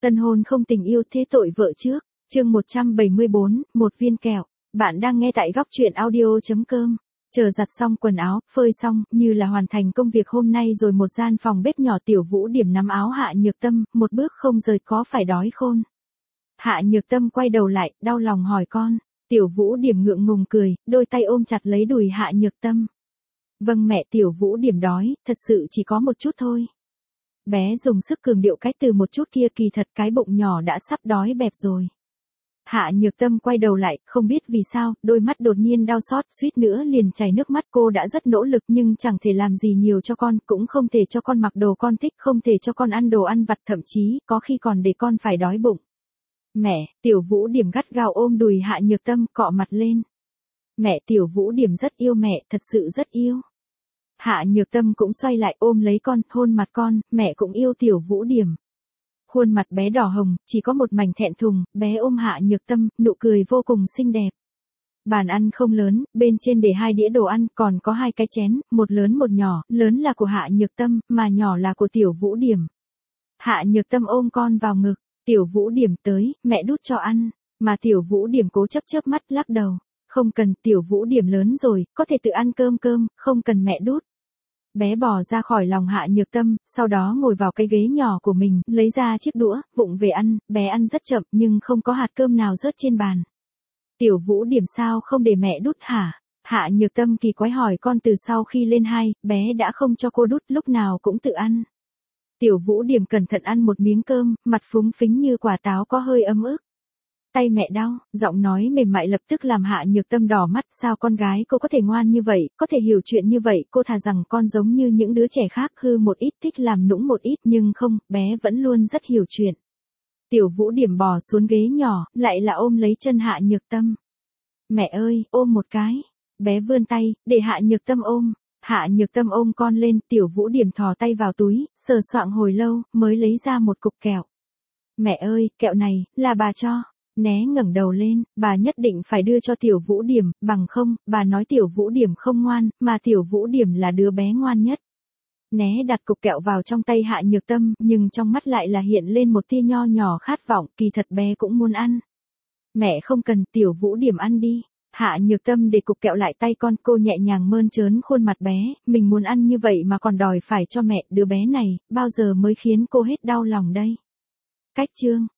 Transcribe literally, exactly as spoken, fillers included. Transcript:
Tân hôn không tình yêu thế tội vợ trước, chương một trăm bảy mươi bốn, một viên kẹo. Bạn đang nghe tại góc truyện audio.com. Chờ giặt xong quần áo, phơi xong, như là hoàn thành công việc hôm nay rồi một gian phòng bếp nhỏ Tiểu Vũ Điểm nắm áo Hạ Nhược Tâm, một bước không rời có phải đói khôn. Hạ Nhược Tâm quay đầu lại, đau lòng hỏi con. Tiểu Vũ Điểm ngượng ngùng cười, đôi tay ôm chặt lấy đùi Hạ Nhược Tâm. Vâng mẹ, Tiểu Vũ Điểm đói, thật sự chỉ có một chút thôi. Bé dùng sức cường điệu cái từ một chút kia, kỳ thật cái bụng nhỏ đã sắp đói bẹp rồi. Hạ Nhược Tâm quay đầu lại, không biết vì sao, đôi mắt đột nhiên đau xót, suýt nữa liền chảy nước mắt. Cô đã rất nỗ lực nhưng chẳng thể làm gì nhiều cho con, cũng không thể cho con mặc đồ con thích, không thể cho con ăn đồ ăn vặt, thậm chí, có khi còn để con phải đói bụng. Mẹ, Tiểu Vũ Điểm gắt gao ôm đùi Hạ Nhược Tâm, cọ mặt lên. Mẹ, Tiểu Vũ Điểm rất yêu mẹ, thật sự rất yêu. Hạ Nhược Tâm cũng xoay lại ôm lấy con, hôn mặt con, mẹ cũng yêu Tiểu Vũ Điểm. Khuôn mặt bé đỏ hồng, chỉ có một mảnh thẹn thùng, bé ôm Hạ Nhược Tâm, nụ cười vô cùng xinh đẹp. Bàn ăn không lớn, bên trên để hai đĩa đồ ăn, còn có hai cái chén, một lớn một nhỏ, lớn là của Hạ Nhược Tâm, mà nhỏ là của Tiểu Vũ Điểm. Hạ Nhược Tâm ôm con vào ngực, Tiểu Vũ Điểm tới, mẹ đút cho ăn, mà Tiểu Vũ Điểm cố chấp chớp mắt lắc đầu. Không cần, Tiểu Vũ Điểm lớn rồi, có thể tự ăn cơm cơm, không cần mẹ đút. Bé bò ra khỏi lòng Hạ Nhược Tâm, sau đó ngồi vào cái ghế nhỏ của mình, lấy ra chiếc đũa, vụng về ăn, bé ăn rất chậm nhưng không có hạt cơm nào rớt trên bàn. Tiểu Vũ Điểm sao không để mẹ đút hả? Hạ Nhược Tâm kỳ quái hỏi con. Từ sau khi lên hai, bé đã không cho cô đút, lúc nào cũng tự ăn. Tiểu Vũ Điểm cẩn thận ăn một miếng cơm, mặt phúng phính như quả táo có hơi ấm ức. Tay mẹ đau, giọng nói mềm mại lập tức làm Hạ Nhược Tâm đỏ mắt. Sao con gái cô có thể ngoan như vậy, có thể hiểu chuyện như vậy, cô thà rằng con giống như những đứa trẻ khác, hư một ít, thích làm nũng một ít, nhưng không, bé vẫn luôn rất hiểu chuyện. Tiểu Vũ Điểm bò xuống ghế nhỏ, lại là ôm lấy chân Hạ Nhược Tâm. Mẹ ơi, ôm một cái. Bé vươn tay, để Hạ Nhược Tâm ôm. Hạ Nhược Tâm ôm con lên, Tiểu Vũ Điểm thò tay vào túi, sờ soạng hồi lâu, mới lấy ra một cục kẹo. Mẹ ơi, kẹo này, là bà cho. Né ngẩng đầu lên, bà nhất định phải đưa cho Tiểu Vũ Điểm, bằng không, bà nói Tiểu Vũ Điểm không ngoan, mà Tiểu Vũ Điểm là đứa bé ngoan nhất. Né đặt cục kẹo vào trong tay Hạ Nhược Tâm, nhưng trong mắt lại là hiện lên một tia nho nhỏ khát vọng, kỳ thật bé cũng muốn ăn. Mẹ không cần, Tiểu Vũ Điểm ăn đi. Hạ Nhược Tâm để cục kẹo lại tay con, cô nhẹ nhàng mơn trớn khuôn mặt bé, mình muốn ăn như vậy mà còn đòi phải cho mẹ, đứa bé này, bao giờ mới khiến cô hết đau lòng đây. Cách chương